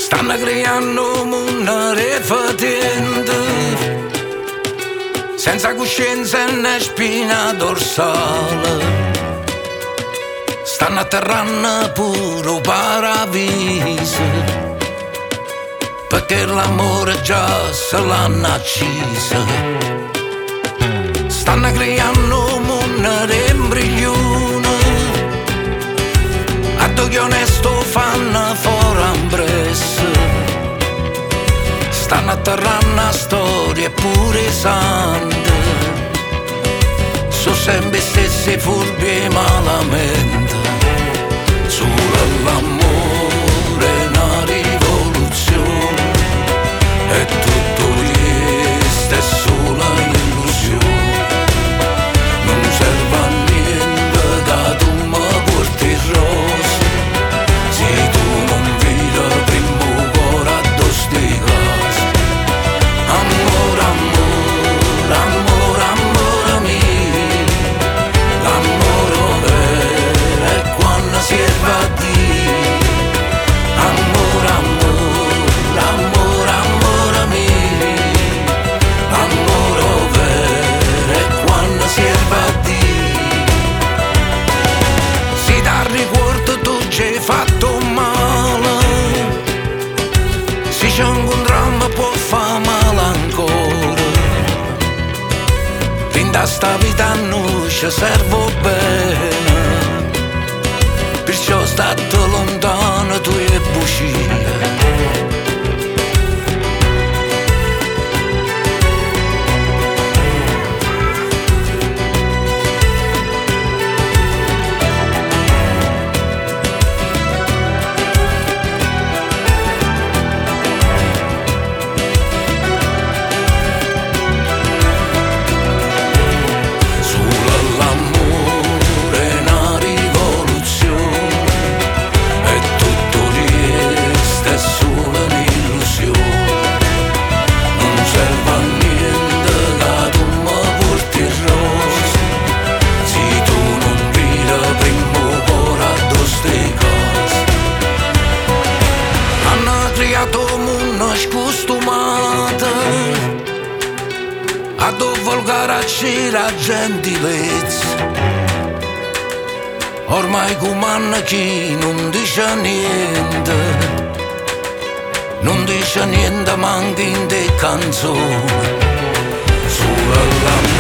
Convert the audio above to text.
Stanno creando una refatiente senza coscienza né spina dorsale. Stanno atterrando pure un paradiso, perché l'amore già se l'hanno accisa. Stanno creando un mondo d'embrione, a dove onesto fanno fuori ambresse. Stanno atterrando a storie pure sante, sono sempre stessi furbi e malamente. Solo l'amore è una rivoluzione, e tutto questo è solo illusione. Non serve a niente che tu mi porti rosa, se tu non vedi prima il cuore addosso di casa. Amore, amore, amore, amore mio, l'amore vero è quando si va a dire. Amore, amore, amore, amore mio, l'amore vero è quando si va a dire. Si dà ricordo tu ci hai fatto male, se ci incontriamo può fare male ancora. Fin da sta vita noi ci servo bene, perciò state lontano tu e bugie. A dove volgare c'era gentilezza, ormai comanda chi non dice niente, non dice niente manca in te canzoni, solo l'amore.